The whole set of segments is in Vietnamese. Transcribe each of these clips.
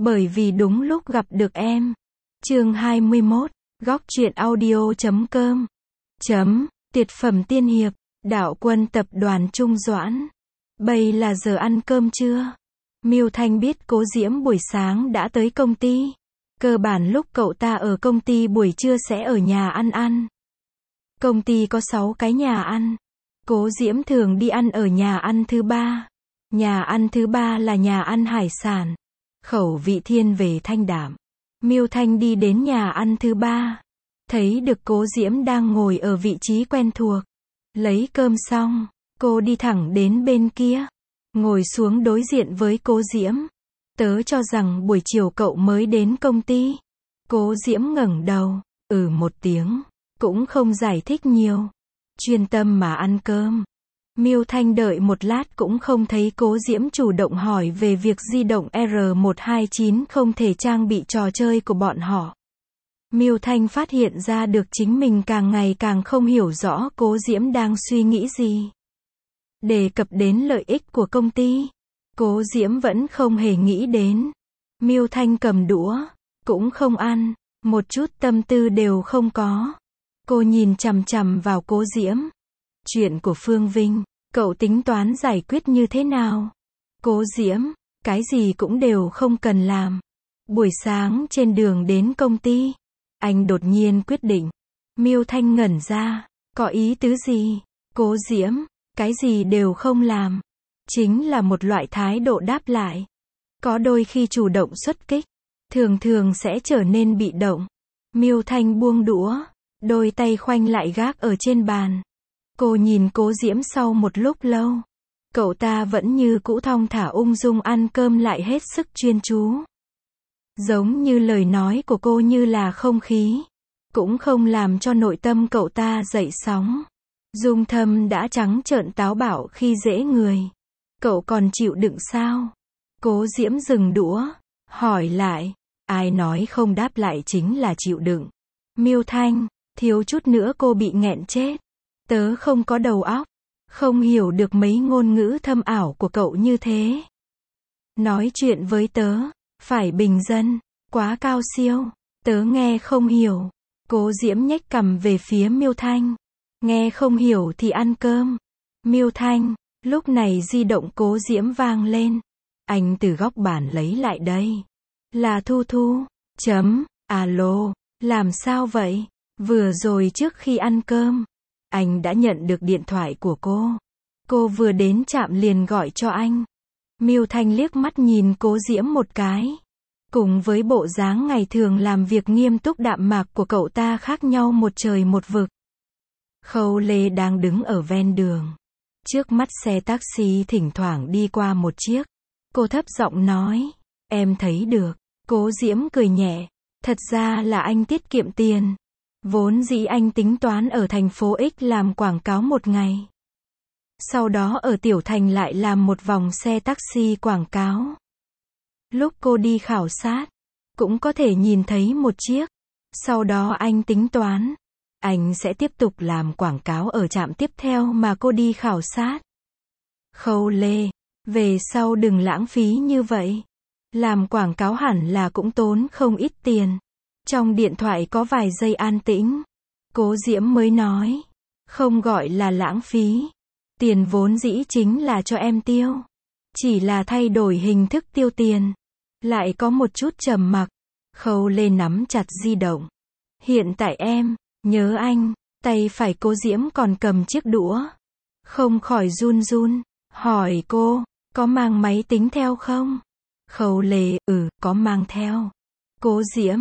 Bởi vì đúng lúc gặp được em. Chương 21, góc truyện audio.com. Tuyệt phẩm tiên hiệp, Đạo Quân tập đoàn Trung Doãn. Bây là giờ ăn cơm trưa. Miêu Thanh biết Cố Diễm buổi sáng đã tới công ty. Cơ bản lúc cậu ta ở công ty buổi trưa sẽ ở nhà ăn. Công ty có 6 cái nhà ăn. Cố Diễm thường đi ăn ở nhà ăn thứ 3. Nhà ăn thứ 3 là nhà ăn hải sản. Khẩu vị thiên về thanh đạm. Miêu Thanh đi đến nhà ăn thứ 3. Thấy được Cố Diễm đang ngồi ở vị trí quen thuộc. Lấy cơm xong, cô đi thẳng đến bên kia. Ngồi xuống đối diện với Cố Diễm. Tớ cho rằng buổi chiều cậu mới đến công ty. Cố Diễm ngẩng đầu, một tiếng, cũng không giải thích nhiều. Chuyên tâm mà ăn cơm. Miêu Thanh đợi một lát cũng không thấy Cố Diễm chủ động hỏi về việc di động R129 không thể trang bị trò chơi của bọn họ. Miêu Thanh phát hiện ra được chính mình càng ngày càng không hiểu rõ Cố Diễm đang suy nghĩ gì. Đề cập đến lợi ích của công ty, Cố Diễm vẫn không hề nghĩ đến. Miêu Thanh cầm đũa, cũng không ăn, một chút tâm tư đều không có. Cô nhìn chằm chằm vào Cố Diễm. Chuyện của Phương Vinh, cậu tính toán giải quyết như thế nào? Cố Diễm, cái gì cũng đều không cần làm. Buổi sáng trên đường đến công ty, anh đột nhiên quyết định. Miêu Thanh ngẩn ra, có ý tứ gì? Cố Diễm, cái gì đều không làm. Chính là một loại thái độ đáp lại. Có đôi khi chủ động xuất kích, thường thường sẽ trở nên bị động. Miêu Thanh buông đũa, đôi tay khoanh lại gác ở trên bàn. Cô nhìn Cố Diễm sau một lúc lâu. Cậu ta vẫn như cũ thong thả ung dung ăn cơm lại hết sức chuyên chú. Giống như lời nói của cô như là không khí. Cũng không làm cho nội tâm cậu ta dậy sóng. Dung Thâm đã trắng trợn táo bạo khi dễ người. Cậu còn chịu đựng sao? Cố Diễm dừng đũa, hỏi lại. Ai nói không đáp lại chính là chịu đựng. Miêu Thanh, thiếu chút nữa cô bị nghẹn chết. Tớ không có đầu óc, không hiểu được mấy ngôn ngữ thâm ảo của cậu như thế. Nói chuyện với tớ, phải bình dân, quá cao siêu, tớ nghe không hiểu. Cố Diễm nhếch cằm về phía Miêu Thanh. Nghe không hiểu thì ăn cơm. Miêu Thanh, lúc này di động Cố Diễm vang lên. Anh từ góc bàn lấy lại đây. Là Thu Thu. Alo, làm sao vậy? Vừa rồi trước khi ăn cơm, anh đã nhận được điện thoại của cô. Cô vừa đến trạm liền gọi cho anh. Miêu Thanh liếc mắt nhìn Cố Diễm một cái. Cùng với bộ dáng ngày thường làm việc nghiêm túc đạm mạc của cậu ta khác nhau một trời một vực. Khâu Lê đang đứng ở ven đường. Trước mắt xe taxi thỉnh thoảng đi qua một chiếc. Cô thấp giọng nói. Em thấy được. Cố Diễm cười nhẹ. Thật ra là anh tiết kiệm tiền. Vốn dĩ anh tính toán ở thành phố X làm quảng cáo một ngày. Sau đó ở Tiểu Thành lại làm một vòng xe taxi quảng cáo. Lúc cô đi khảo sát, cũng có thể nhìn thấy một chiếc. Sau đó anh tính toán, anh sẽ tiếp tục làm quảng cáo ở trạm tiếp theo mà cô đi khảo sát. Khâu Lê, về sau đừng lãng phí như vậy. Làm quảng cáo hẳn là cũng tốn không ít tiền. Trong điện thoại có vài giây an tĩnh. Cố Diễm mới nói. Không gọi là lãng phí. Tiền vốn dĩ chính là cho em tiêu. Chỉ là thay đổi hình thức tiêu tiền. Lại có một chút trầm mặc. Khâu Lê nắm chặt di động. Hiện tại em, nhớ anh. Tay phải Cố Diễm còn cầm chiếc đũa. Không khỏi run run. Hỏi cô, có mang máy tính theo không? Khâu Lê, có mang theo. Cố Diễm,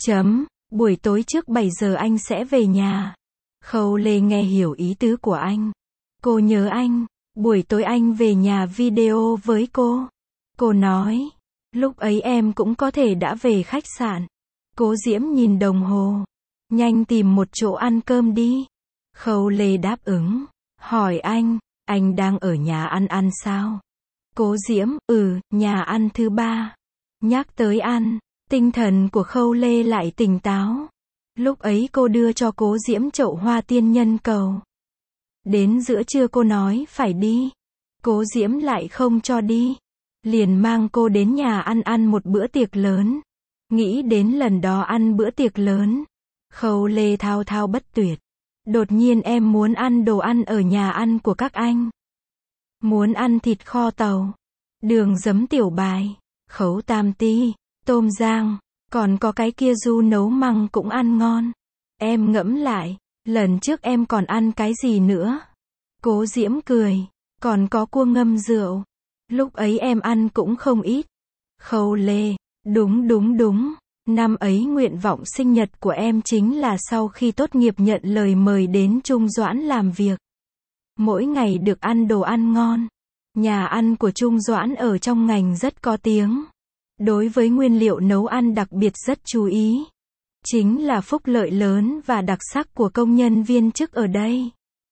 buổi tối trước 7 giờ anh sẽ về nhà. Khâu Lê nghe hiểu ý tứ của anh. Cô nhớ anh, buổi tối anh về nhà video với cô. Cô nói, lúc ấy em cũng có thể đã về khách sạn. Cố Diễm nhìn đồng hồ. Nhanh tìm một chỗ ăn cơm đi. Khâu Lê đáp ứng. Hỏi anh đang ở nhà ăn sao? Cố Diễm, nhà ăn thứ 3. Nhắc tới ăn, tinh thần của Khâu Lê lại tỉnh táo. Lúc ấy cô đưa cho Cố Diễm chậu hoa tiên nhân cầu. Đến giữa trưa cô nói phải đi. Cố Diễm lại không cho đi. liền mang cô đến nhà ăn một bữa tiệc lớn. Nghĩ đến lần đó ăn bữa tiệc lớn, Khâu Lê thao thao bất tuyệt. Đột nhiên em muốn ăn đồ ăn ở nhà ăn của các anh. Muốn ăn thịt kho tàu, đường giấm tiểu bài, khấu tam ti, tôm rang, còn có cái kia du nấu măng cũng ăn ngon. Em ngẫm lại, lần trước em còn ăn cái gì nữa? Cố Diễm cười, còn có cua ngâm rượu. Lúc ấy em ăn cũng không ít. Khâu Lê, đúng. Năm ấy nguyện vọng sinh nhật của em chính là sau khi tốt nghiệp nhận lời mời đến Trung Doãn làm việc. Mỗi ngày được ăn đồ ăn ngon. Nhà ăn của Trung Doãn ở trong ngành rất có tiếng. Đối với nguyên liệu nấu ăn đặc biệt rất chú ý. Chính là phúc lợi lớn và đặc sắc của công nhân viên chức ở đây.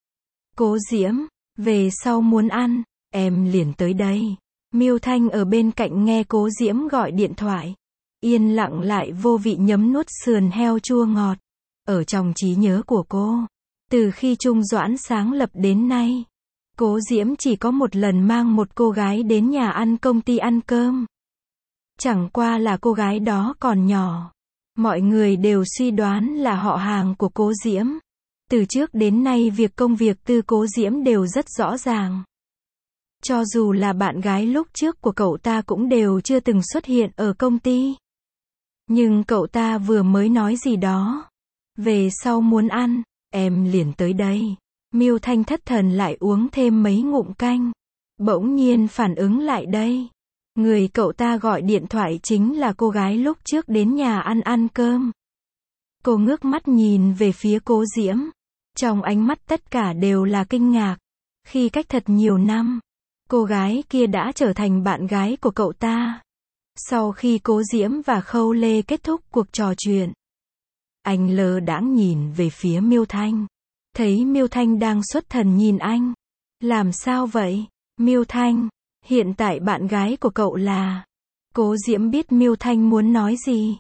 Cố Diễm, về sau muốn ăn, em liền tới đây. Miêu Thanh ở bên cạnh nghe Cố Diễm gọi điện thoại. Yên lặng lại vô vị nhấm nuốt sườn heo chua ngọt. Ở trong trí nhớ của cô, từ khi Trung Doãn sáng lập đến nay, Cố Diễm chỉ có một lần mang một cô gái đến nhà ăn công ty ăn cơm. Chẳng qua là cô gái đó còn nhỏ. Mọi người đều suy đoán là họ hàng của Cố Diễm. Từ trước đến nay công việc tư Cố Diễm đều rất rõ ràng. Cho dù là bạn gái lúc trước của cậu ta cũng đều chưa từng xuất hiện ở công ty. Nhưng cậu ta vừa mới nói gì đó. Về sau muốn ăn, em liền tới đây. Miêu Thanh thất thần lại uống thêm mấy ngụm canh. Bỗng nhiên phản ứng lại đây. Người cậu ta gọi điện thoại chính là cô gái lúc trước đến nhà ăn cơm. Cô ngước mắt nhìn về phía Cố Diễm. Trong ánh mắt tất cả đều là kinh ngạc. Khi cách thật nhiều năm, cô gái kia đã trở thành bạn gái của cậu ta. Sau khi Cố Diễm và Khâu Lê kết thúc cuộc trò chuyện, anh lơ đãng nhìn về phía Miêu Thanh. Thấy Miêu Thanh đang xuất thần nhìn anh. Làm sao vậy? Miêu Thanh, hiện tại bạn gái của cậu là... Cố Diễm biết Miêu Thanh muốn nói gì.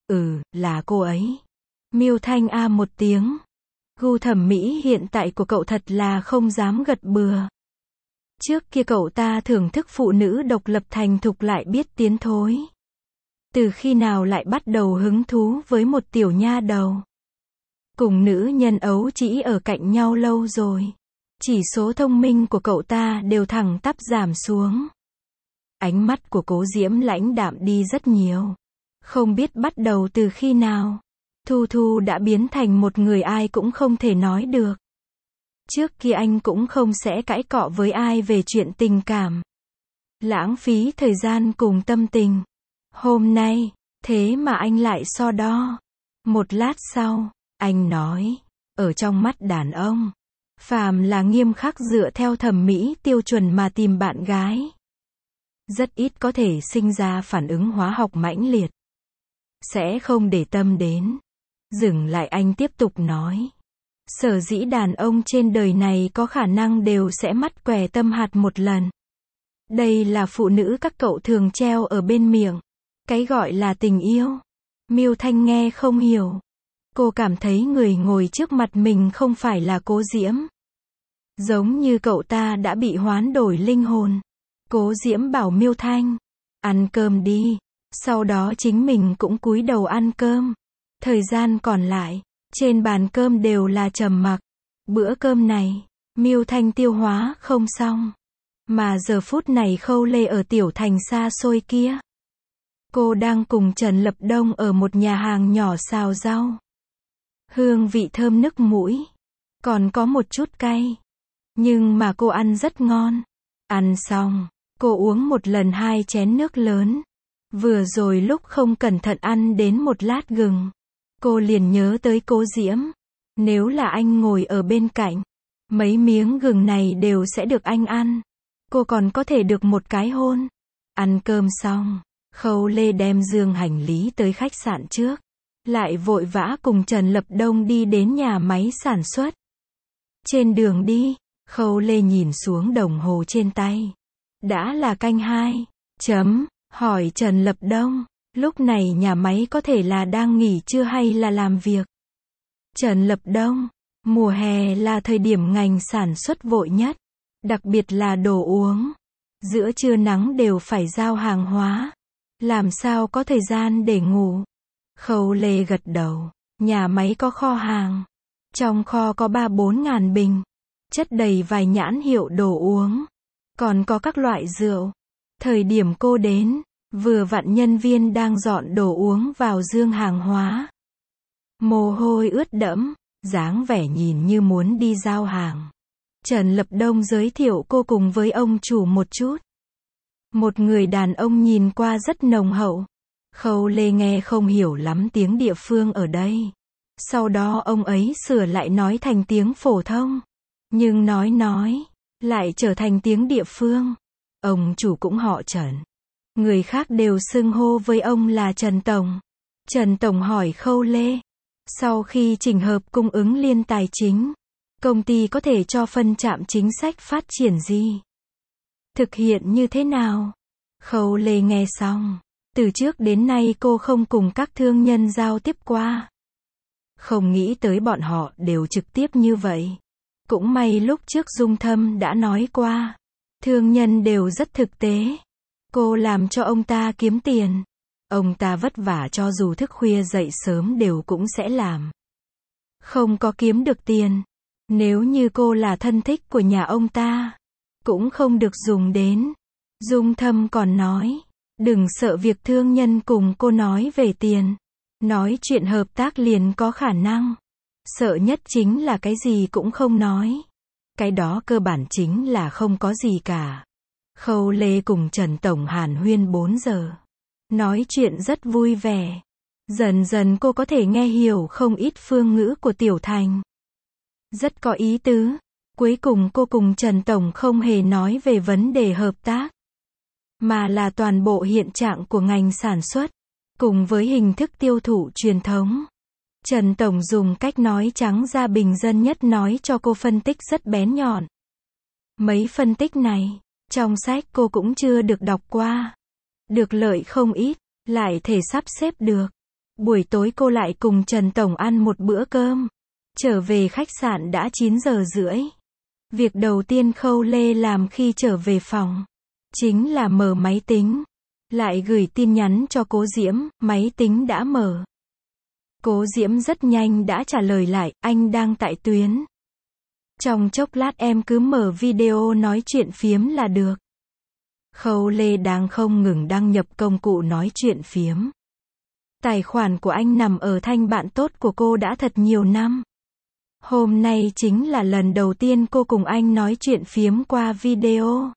Là cô ấy. Miêu Thanh một tiếng. Gu thẩm mỹ hiện tại của cậu thật là không dám gật bừa. Trước kia cậu ta thưởng thức phụ nữ độc lập thành thục lại biết tiến thối. Từ khi nào lại bắt đầu hứng thú với một tiểu nha đầu? Cùng nữ nhân ấu trĩ ở cạnh nhau lâu rồi. Chỉ số thông minh của cậu ta đều thẳng tắp giảm xuống. Ánh mắt của Cố Diễm lãnh đạm đi rất nhiều. Không biết bắt đầu từ khi nào, Thu Thu đã biến thành một người ai cũng không thể nói được. Trước kia anh cũng không sẽ cãi cọ với ai về chuyện tình cảm. Lãng phí thời gian cùng tâm tình. Hôm nay, thế mà anh lại so đo. Một lát sau, anh nói, ở trong mắt đàn ông, phàm là nghiêm khắc dựa theo thẩm mỹ tiêu chuẩn mà tìm bạn gái, rất ít có thể sinh ra phản ứng hóa học mãnh liệt. Sẽ không để tâm đến. Dừng lại anh tiếp tục nói. Sở dĩ đàn ông trên đời này có khả năng đều sẽ mắt què tâm hạt một lần. Đây là phụ nữ các cậu thường treo ở bên miệng. Cái gọi là tình yêu. Miêu Thanh nghe không hiểu. Cô cảm thấy người ngồi trước mặt mình không phải là Cố Diễm. Giống như cậu ta đã bị hoán đổi linh hồn. Cố Diễm bảo Miêu Thanh, ăn cơm đi. Sau đó chính mình cũng cúi đầu ăn cơm. Thời gian còn lại, trên bàn cơm đều là trầm mặc. Bữa cơm này, Miêu Thanh tiêu hóa không xong. Mà giờ phút này Khâu Lê ở tiểu thành xa xôi kia. Cô đang cùng Trần Lập Đông ở một nhà hàng nhỏ xào rau. Hương vị thơm nức mũi. Còn có một chút cay. Nhưng mà cô ăn rất ngon. Ăn xong, cô uống một lần 2 chén nước lớn. Vừa rồi lúc không cẩn thận ăn đến một lát gừng. Cô liền nhớ tới Cố Diễm. Nếu là anh ngồi ở bên cạnh, mấy miếng gừng này đều sẽ được anh ăn. Cô còn có thể được một cái hôn. Ăn cơm xong, Khâu Lê đem dương hành lý tới khách sạn trước. Lại vội vã cùng Trần Lập Đông đi đến nhà máy sản xuất. Trên đường đi, Khâu Lê nhìn xuống đồng hồ trên tay. Đã là canh 2. Hỏi Trần Lập Đông, lúc này nhà máy có thể là đang nghỉ trưa hay là làm việc? Trần Lập Đông, mùa hè là thời điểm ngành sản xuất vội nhất. Đặc biệt là đồ uống. Giữa trưa nắng đều phải giao hàng hóa. Làm sao có thời gian để ngủ? Khâu Lê gật đầu. Nhà máy có kho hàng. Trong kho có 3-4 ngàn bình. Chất đầy vài nhãn hiệu đồ uống. Còn có các loại rượu. Thời điểm cô đến, vừa vặn nhân viên đang dọn đồ uống vào dương hàng hóa. Mồ hôi ướt đẫm, dáng vẻ nhìn như muốn đi giao hàng. Trần Lập Đông giới thiệu cô cùng với ông chủ một chút. Một người đàn ông nhìn qua rất nồng hậu. Khâu Lê nghe không hiểu lắm tiếng địa phương ở đây. Sau đó ông ấy sửa lại nói thành tiếng phổ thông. Nhưng nói, lại trở thành tiếng địa phương. Ông chủ cũng họ Trần. Người khác đều xưng hô với ông là Trần Tổng. Trần Tổng hỏi Khâu Lê. Sau khi chỉnh hợp cung ứng liên tài chính, công ty có thể cho phân trạm chính sách phát triển gì? Thực hiện như thế nào? Khâu Lê nghe xong. Từ trước đến nay cô không cùng các thương nhân giao tiếp qua. Không nghĩ tới bọn họ đều trực tiếp như vậy. Cũng may lúc trước Dung Thâm đã nói qua. Thương nhân đều rất thực tế. Cô làm cho ông ta kiếm tiền. Ông ta vất vả cho dù thức khuya dậy sớm đều cũng sẽ làm. Không có kiếm được tiền. Nếu như cô là thân thích của nhà ông ta, cũng không được dùng đến. Dung Thâm còn nói, đừng sợ việc thương nhân cùng cô nói về tiền. Nói chuyện hợp tác liền có khả năng. Sợ nhất chính là cái gì cũng không nói. Cái đó cơ bản chính là không có gì cả. Khâu Lê cùng Trần Tổng hàn huyên 4 giờ. Nói chuyện rất vui vẻ. Dần dần cô có thể nghe hiểu không ít phương ngữ của Tiểu Thành. Rất có ý tứ. Cuối cùng cô cùng Trần Tổng không hề nói về vấn đề hợp tác, mà là toàn bộ hiện trạng của ngành sản xuất, cùng với hình thức tiêu thụ truyền thống. Trần Tổng dùng cách nói trắng ra bình dân nhất nói cho cô phân tích rất bén nhọn. Mấy phân tích này, trong sách cô cũng chưa được đọc qua. Được lợi không ít, lại thể sắp xếp được. Buổi tối cô lại cùng Trần Tổng ăn một bữa cơm. Trở về khách sạn đã 9 giờ rưỡi. Việc đầu tiên Khâu Lê làm khi trở về phòng, chính là mở máy tính. Lại gửi tin nhắn cho Cố Diễm, máy tính đã mở. Cố Diễm rất nhanh đã trả lời lại, anh đang tại tuyến. Trong chốc lát em cứ mở video nói chuyện phiếm là được. Khâu Lê đang không ngừng đăng nhập công cụ nói chuyện phiếm. Tài khoản của anh nằm ở thanh bạn tốt của cô đã thật nhiều năm. Hôm nay chính là lần đầu tiên cô cùng anh nói chuyện phiếm qua video.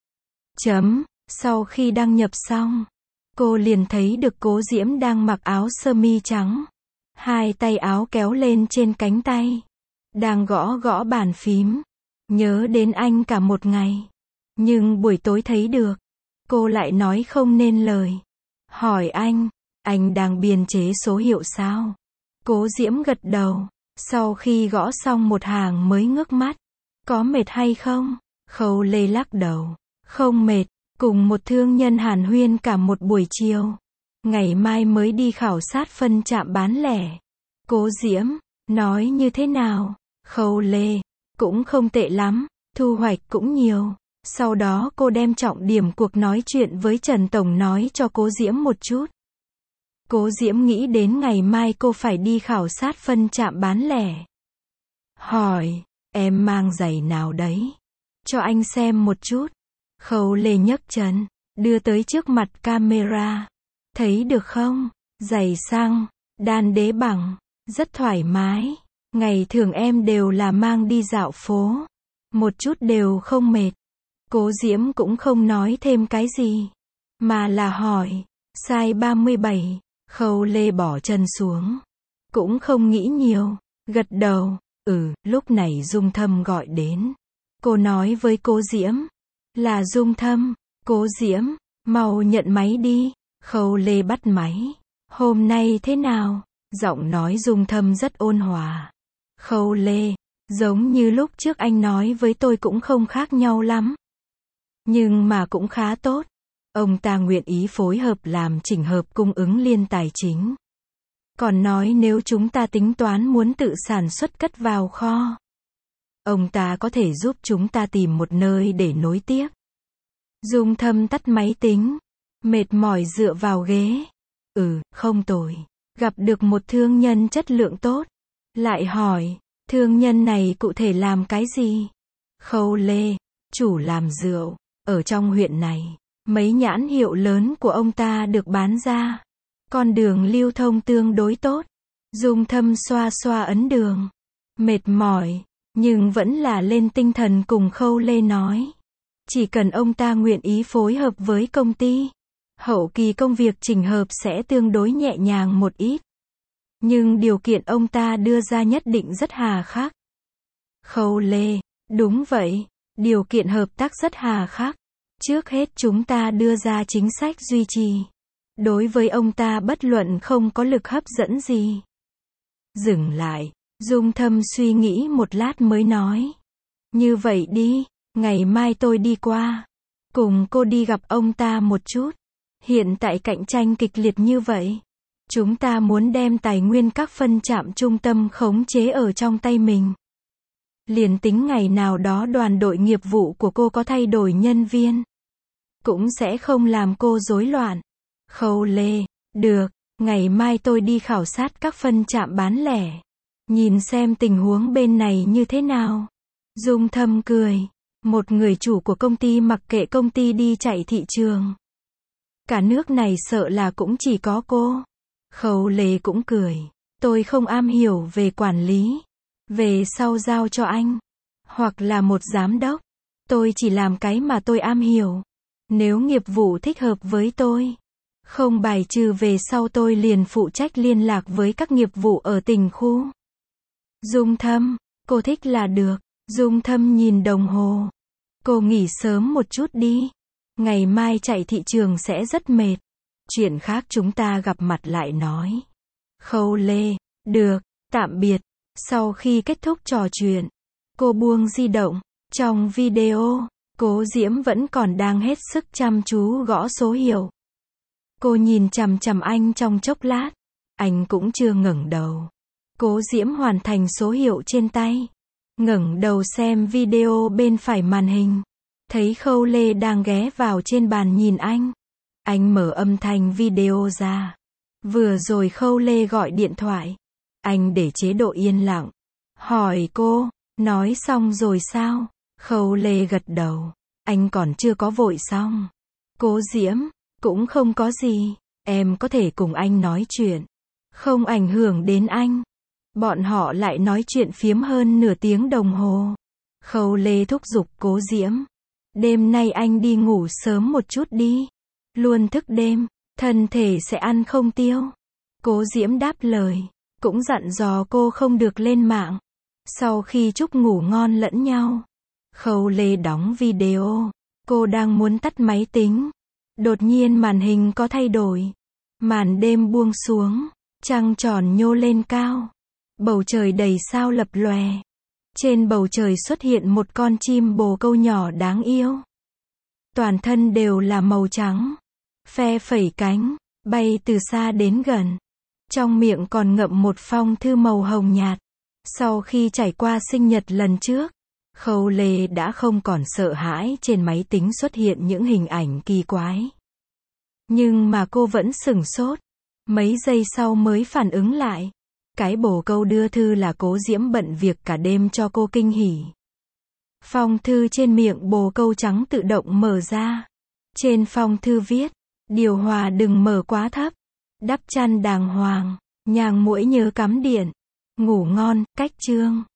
Sau khi đăng nhập xong, cô liền thấy được Cố Diễm đang mặc áo sơ mi trắng. Hai tay áo kéo lên trên cánh tay. Đang gõ gõ bàn phím. Nhớ đến anh cả một ngày. Nhưng buổi tối thấy được. Cô lại nói không nên lời. Hỏi anh đang biên chế số hiệu sao? Cố Diễm gật đầu. Sau khi gõ xong một hàng mới ngước mắt. Có mệt hay không? Khâu Lê lắc đầu. Không mệt, cùng một thương nhân hàn huyên cả một buổi chiều. Ngày mai mới đi khảo sát phân trạm bán lẻ. Cố Diễm, nói như thế nào? Khâu Lê, cũng không tệ lắm, thu hoạch cũng nhiều. Sau đó cô đem trọng điểm cuộc nói chuyện với Trần Tổng nói cho Cố Diễm một chút. Cố Diễm nghĩ đến ngày mai cô phải đi khảo sát phân trạm bán lẻ. Hỏi, em mang giày nào đấy? Cho anh xem một chút. Khâu Lê nhấc chân, đưa tới trước mặt camera. Thấy được không? Giày xăng, đan đế bằng, rất thoải mái. Ngày thường em đều là mang đi dạo phố. Một chút đều không mệt. Cố Diễm cũng không nói thêm cái gì, mà là hỏi, size 37. Khâu Lê bỏ chân xuống. Cũng không nghĩ nhiều, gật đầu. Lúc này Dung Thâm gọi đến. Cô nói với Cố Diễm, là Dung Thâm. Cố Diễm, mau nhận máy đi. Khâu Lê bắt máy. Hôm nay thế nào? Giọng nói Dung Thâm rất ôn hòa. Khâu Lê, giống như lúc trước anh nói với tôi cũng không khác nhau lắm. Nhưng mà cũng khá tốt. Ông ta nguyện ý phối hợp làm chỉnh hợp cung ứng liên tài chính. Còn nói nếu chúng ta tính toán muốn tự sản xuất cất vào kho, ông ta có thể giúp chúng ta tìm một nơi để nối tiếp. Dung Thâm tắt máy tính, mệt mỏi dựa vào ghế. Không tồi. Gặp được một thương nhân chất lượng tốt. Lại hỏi, thương nhân này cụ thể làm cái gì? Khâu Lê, chủ làm rượu. Ở trong huyện này, mấy nhãn hiệu lớn của ông ta được bán ra. Con đường lưu thông tương đối tốt. Dung Thâm xoa xoa ấn đường. Mệt mỏi, nhưng vẫn là lên tinh thần cùng Khâu Lê nói. Chỉ cần ông ta nguyện ý phối hợp với công ty, hậu kỳ công việc chỉnh hợp sẽ tương đối nhẹ nhàng một ít. Nhưng điều kiện ông ta đưa ra nhất định rất hà khắc. Khâu Lê, đúng vậy, điều kiện hợp tác rất hà khắc. Trước hết chúng ta đưa ra chính sách duy trì. Đối với ông ta bất luận không có lực hấp dẫn gì. Dừng lại, Dung Thâm suy nghĩ một lát mới nói. Như vậy đi, ngày mai tôi đi qua. Cùng cô đi gặp ông ta một chút. Hiện tại cạnh tranh kịch liệt như vậy. Chúng ta muốn đem tài nguyên các phân trạm trung tâm khống chế ở trong tay mình. Liền tính ngày nào đó đoàn đội nghiệp vụ của cô có thay đổi nhân viên, cũng sẽ không làm cô rối loạn. Khâu Lê, được, ngày mai tôi đi khảo sát các phân trạm bán lẻ. Nhìn xem tình huống bên này như thế nào. Dung Thâm cười. Một người chủ của công ty mặc kệ công ty đi chạy thị trường. Cả nước này sợ là cũng chỉ có cô. Khâu Lê cũng cười. Tôi không am hiểu về quản lý. Về sau giao cho anh. Hoặc là một giám đốc. Tôi chỉ làm cái mà tôi am hiểu. Nếu nghiệp vụ thích hợp với tôi, không bài trừ về sau tôi liền phụ trách liên lạc với các nghiệp vụ ở tỉnh khu. Dung Thâm, cô thích là được. Dung Thâm nhìn đồng hồ. Cô nghỉ sớm một chút đi. Ngày mai chạy thị trường sẽ rất mệt. Chuyện khác chúng ta gặp mặt lại nói. Khâu Lê, được, tạm biệt. Sau khi kết thúc trò chuyện, cô buông di động. Trong video, Cố Diễm vẫn còn đang hết sức chăm chú gõ số hiệu. Cô nhìn chằm chằm anh trong chốc lát. Anh cũng chưa ngẩng đầu. Cố Diễm hoàn thành số hiệu trên tay. Ngẩng đầu xem video bên phải màn hình. Thấy Khâu Lê đang ghé vào trên bàn nhìn anh. Anh mở âm thanh video ra. Vừa rồi Khâu Lê gọi điện thoại. Anh để chế độ yên lặng. Hỏi cô, nói xong rồi sao? Khâu Lê gật đầu. Anh còn chưa có vội xong. Cố Diễm, cũng không có gì. Em có thể cùng anh nói chuyện. Không ảnh hưởng đến anh. Bọn họ lại nói chuyện phiếm hơn nửa tiếng đồng hồ. Khâu Lê thúc giục Cố Diễm. Đêm nay anh đi ngủ sớm một chút đi. Luôn thức đêm, thân thể sẽ ăn không tiêu. Cố Diễm đáp lời. Cũng dặn dò cô không được lên mạng. Sau khi chúc ngủ ngon lẫn nhau, Khâu Lê đóng video. Cô đang muốn tắt máy tính. Đột nhiên màn hình có thay đổi. Màn đêm buông xuống. Trăng tròn nhô lên cao. Bầu trời đầy sao lập lòe. Trên bầu trời xuất hiện một con chim bồ câu nhỏ đáng yêu. Toàn thân đều là màu trắng. Phe phẩy cánh, bay từ xa đến gần. Trong miệng còn ngậm một phong thư màu hồng nhạt. Sau khi trải qua sinh nhật lần trước, Khâu Lê đã không còn sợ hãi trên máy tính xuất hiện những hình ảnh kỳ quái. Nhưng mà cô vẫn sửng sốt. Mấy giây sau mới phản ứng lại. Cái bồ câu đưa thư là Cố Diễm bận việc cả đêm cho cô kinh hỉ. Phong thư trên miệng bồ câu trắng tự động mở ra. Trên phong thư viết, điều hòa đừng mở quá thấp. Đắp chăn đàng hoàng, nhàng muỗi nhớ cắm điện. Ngủ ngon, cách chương.